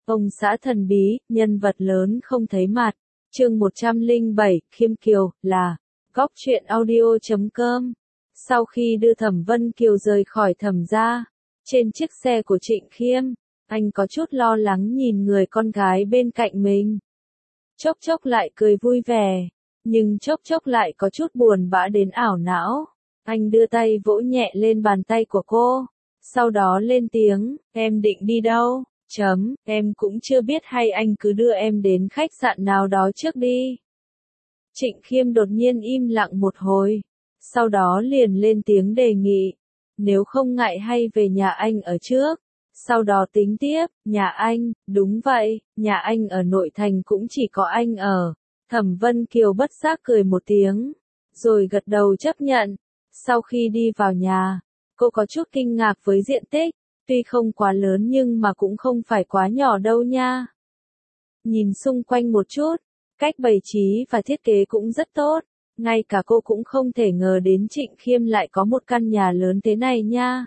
Ông xã thần bí, nhân vật lớn không thấy mặt. Chương 107, Khiêm Kiều, là Góc truyện audio.com. Sau khi đưa Thẩm Vân Kiều rời khỏi Thẩm gia, trên chiếc xe của Trịnh Khiêm, anh có chút lo lắng nhìn người con gái bên cạnh mình. Chốc chốc lại cười vui vẻ, nhưng chốc chốc lại có chút buồn bã đến ảo não. Anh đưa tay vỗ nhẹ lên bàn tay của cô, sau đó lên tiếng, em định đi đâu? Em cũng chưa biết, hay anh cứ đưa em đến khách sạn nào đó trước đi. Trịnh Khiêm đột nhiên im lặng một hồi, sau đó liền lên tiếng đề nghị, nếu không ngại hay về nhà anh ở trước, sau đó tính tiếp. Nhà anh? Đúng vậy, nhà anh ở nội thành cũng chỉ có anh ở. Thẩm Vân Kiều bất giác cười một tiếng, rồi gật đầu chấp nhận. Sau khi đi vào nhà, cô có chút kinh ngạc với diện tích, tuy không quá lớn nhưng mà cũng không phải quá nhỏ đâu nha. Nhìn xung quanh một chút, cách bày trí và thiết kế cũng rất tốt, ngay cả cô cũng không thể ngờ đến Trịnh Khiêm lại có một căn nhà lớn thế này nha.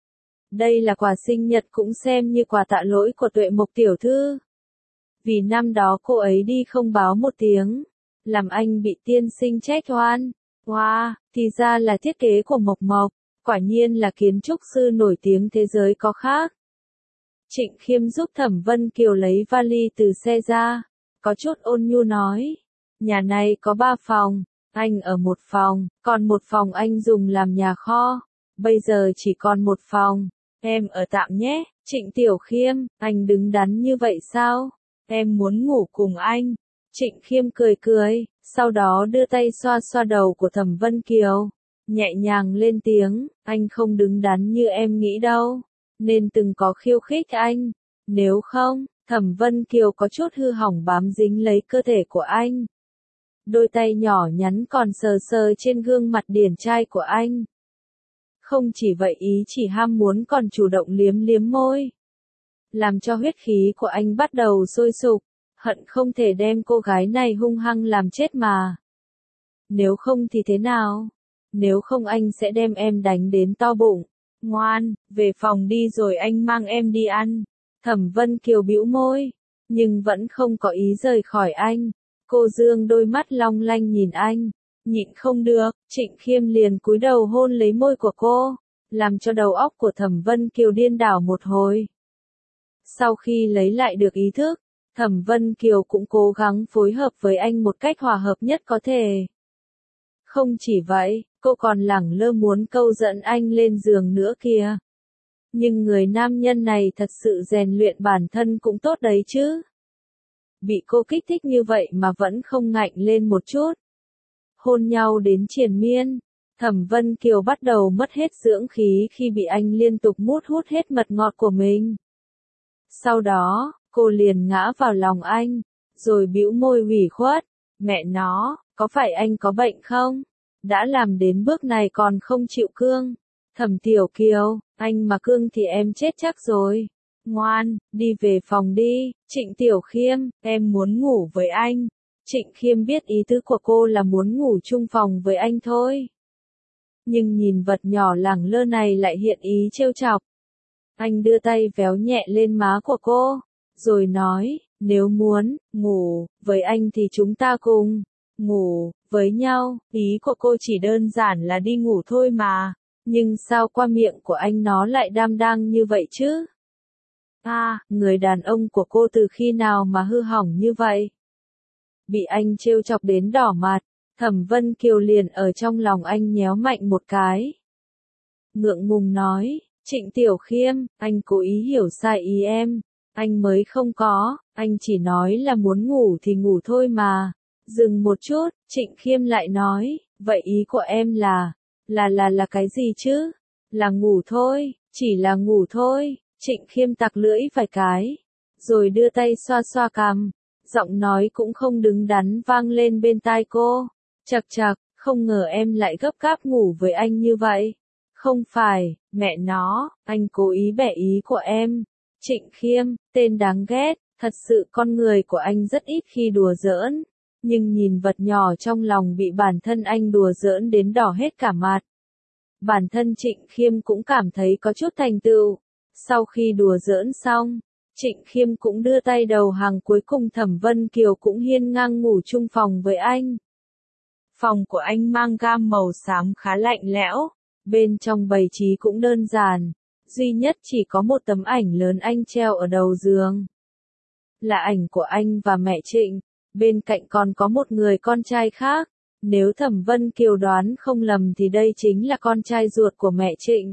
Đây là quà sinh nhật cũng xem như quà tạ lỗi của Tuệ Mộc tiểu thư. Vì năm đó cô ấy đi không báo một tiếng, làm anh bị tiên sinh trách oan. Wow, thì ra là thiết kế của Mộc Mộc, quả nhiên là kiến trúc sư nổi tiếng thế giới có khác. Trịnh Khiêm giúp Thẩm Vân Kiều lấy vali từ xe ra, có chút ôn nhu nói, nhà này có 3 phòng, anh ở một phòng, còn một phòng anh dùng làm nhà kho, bây giờ chỉ còn một phòng, em ở tạm nhé. Trịnh Tiểu Khiêm, anh đứng đắn như vậy sao? Em muốn ngủ cùng anh. Trịnh Khiêm cười cười, sau đó đưa tay xoa xoa đầu của Thẩm Vân Kiều, nhẹ nhàng lên tiếng, anh không đứng đắn như em nghĩ đâu, nên từng có khiêu khích anh, nếu không, Thẩm Vân Kiều có chút hư hỏng bám dính lấy cơ thể của anh. Đôi tay nhỏ nhắn còn sờ sờ trên gương mặt điển trai của anh. Không chỉ vậy, ý chỉ ham muốn còn chủ động liếm liếm môi, làm cho huyết khí của anh bắt đầu sôi sục, hận không thể đem cô gái này hung hăng làm chết mà. Nếu không thì thế nào? Nếu không anh sẽ đem em đánh đến to bụng. Ngoan, về phòng đi rồi anh mang em đi ăn. Thẩm Vân Kiều bĩu môi, nhưng vẫn không có ý rời khỏi anh. Cô dương đôi mắt long lanh nhìn anh, nhịn không được, Trịnh Khiêm liền cúi đầu hôn lấy môi của cô, làm cho đầu óc của Thẩm Vân Kiều điên đảo một hồi. Sau khi lấy lại được ý thức, Thẩm Vân Kiều cũng cố gắng phối hợp với anh một cách hòa hợp nhất có thể. Không chỉ vậy, cô còn lẳng lơ muốn câu dẫn anh lên giường nữa kìa. Nhưng người nam nhân này thật sự rèn luyện bản thân cũng tốt đấy chứ. Bị cô kích thích như vậy mà vẫn không ngạnh lên một chút. Hôn nhau đến triền miên, Thẩm Vân Kiều bắt đầu mất hết dưỡng khí khi bị anh liên tục hút hết mật ngọt của mình. Sau đó, cô liền ngã vào lòng anh, rồi bĩu môi ủy khuất, mẹ nó, có phải anh có bệnh không? Đã làm đến bước này còn không chịu cương. Thẩm Tiểu Kiều, anh mà cương thì em chết chắc rồi. Ngoan, đi về phòng đi. Trịnh Tiểu Khiêm, em muốn ngủ với anh. Trịnh Khiêm biết ý tứ của cô là muốn ngủ chung phòng với anh thôi. Nhưng nhìn vật nhỏ lẳng lơ này lại hiện ý trêu chọc. Anh đưa tay véo nhẹ lên má của cô, rồi nói, nếu muốn ngủ với anh thì chúng ta cùng ngủ với nhau. Ý của cô chỉ đơn giản là đi ngủ thôi mà, nhưng sao qua miệng của anh nó lại đam đang như vậy chứ? Người đàn ông của cô từ khi nào mà hư hỏng như vậy? Bị anh trêu chọc đến đỏ mặt, Thẩm Vân Kiều liền ở trong lòng anh nhéo mạnh một cái. Ngượng ngùng nói, Trịnh Tiểu Khiêm, anh cố ý hiểu sai ý em, anh mới không có, anh chỉ nói là muốn ngủ thì ngủ thôi mà. Dừng một chút, Trịnh Khiêm lại nói, vậy ý của em là cái gì chứ? Là ngủ thôi, chỉ là ngủ thôi. Trịnh Khiêm tặc lưỡi vài cái, rồi đưa tay xoa xoa cằm, giọng nói cũng không đứng đắn vang lên bên tai cô. Chậc chậc, không ngờ em lại gấp gáp ngủ với anh như vậy. Không phải, mẹ nó, anh cố ý bẻ ý của em. Trịnh Khiêm, tên đáng ghét, thật sự con người của anh rất ít khi đùa giỡn. Nhưng nhìn vật nhỏ trong lòng bị bản thân anh đùa giỡn đến đỏ hết cả mặt. Bản thân Trịnh Khiêm cũng cảm thấy có chút thành tựu. Sau khi đùa giỡn xong, Trịnh Khiêm cũng đưa tay đầu hàng, cuối cùng Thẩm Vân Kiều cũng hiên ngang ngủ chung phòng với anh. Phòng của anh mang gam màu xám khá lạnh lẽo, bên trong bày trí cũng đơn giản, duy nhất chỉ có một tấm ảnh lớn anh treo ở đầu giường. Là ảnh của anh và mẹ Trịnh, bên cạnh còn có một người con trai khác, nếu Thẩm Vân Kiều đoán không lầm thì đây chính là con trai ruột của mẹ Trịnh.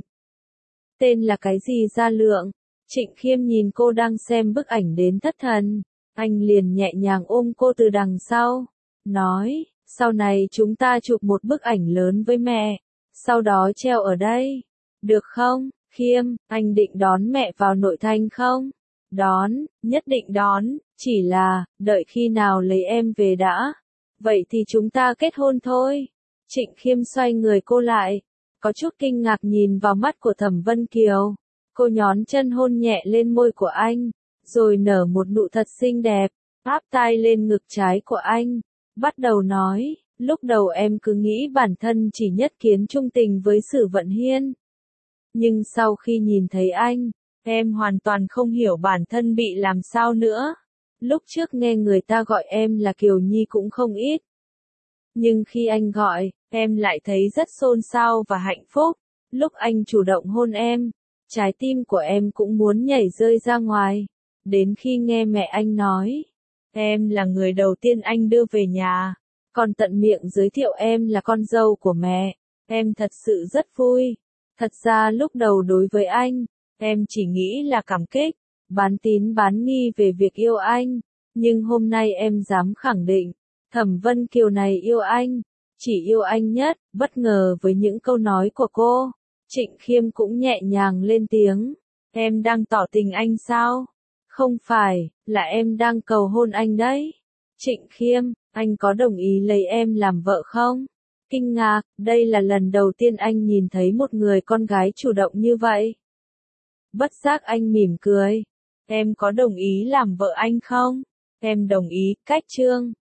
Tên là cái gì Gia Lượng? Trịnh Khiêm nhìn cô đang xem bức ảnh đến thất thần, anh liền nhẹ nhàng ôm cô từ đằng sau, nói, sau này chúng ta chụp một bức ảnh lớn với mẹ, sau đó treo ở đây, được không? Khiêm, anh định đón mẹ vào nội thành không? Đón, nhất định đón, chỉ là, đợi khi nào lấy em về đã. Vậy thì chúng ta kết hôn thôi. Trịnh Khiêm xoay người cô lại, có chút kinh ngạc nhìn vào mắt của Thẩm Vân Kiều. Cô nhón chân hôn nhẹ lên môi của anh, rồi nở một nụ thật xinh đẹp, áp tai lên ngực trái của anh, bắt đầu nói, lúc đầu em cứ nghĩ bản thân chỉ nhất kiến trung tình với Sử Vận Hiên. Nhưng sau khi nhìn thấy anh, em hoàn toàn không hiểu bản thân bị làm sao nữa. Lúc trước nghe người ta gọi em là Kiều Nhi cũng không ít. Nhưng khi anh gọi, em lại thấy rất xôn xao và hạnh phúc. Lúc anh chủ động hôn em, trái tim của em cũng muốn nhảy rơi ra ngoài. Đến khi nghe mẹ anh nói, em là người đầu tiên anh đưa về nhà, còn tận miệng giới thiệu em là con dâu của mẹ, em thật sự rất vui. Thật ra lúc đầu đối với anh, em chỉ nghĩ là cảm kích, bán tín bán nghi về việc yêu anh. Nhưng hôm nay em dám khẳng định, Thẩm Vân Kiều này yêu anh, chỉ yêu anh nhất. Bất ngờ với những câu nói của cô, Trịnh Khiêm cũng nhẹ nhàng lên tiếng, em đang tỏ tình anh sao? Không phải, là em đang cầu hôn anh đấy. Trịnh Khiêm, anh có đồng ý lấy em làm vợ không? Kinh ngạc, đây là lần đầu tiên anh nhìn thấy một người con gái chủ động như vậy. Bất giác anh mỉm cười, em có đồng ý làm vợ anh không? Em đồng ý, cách chương.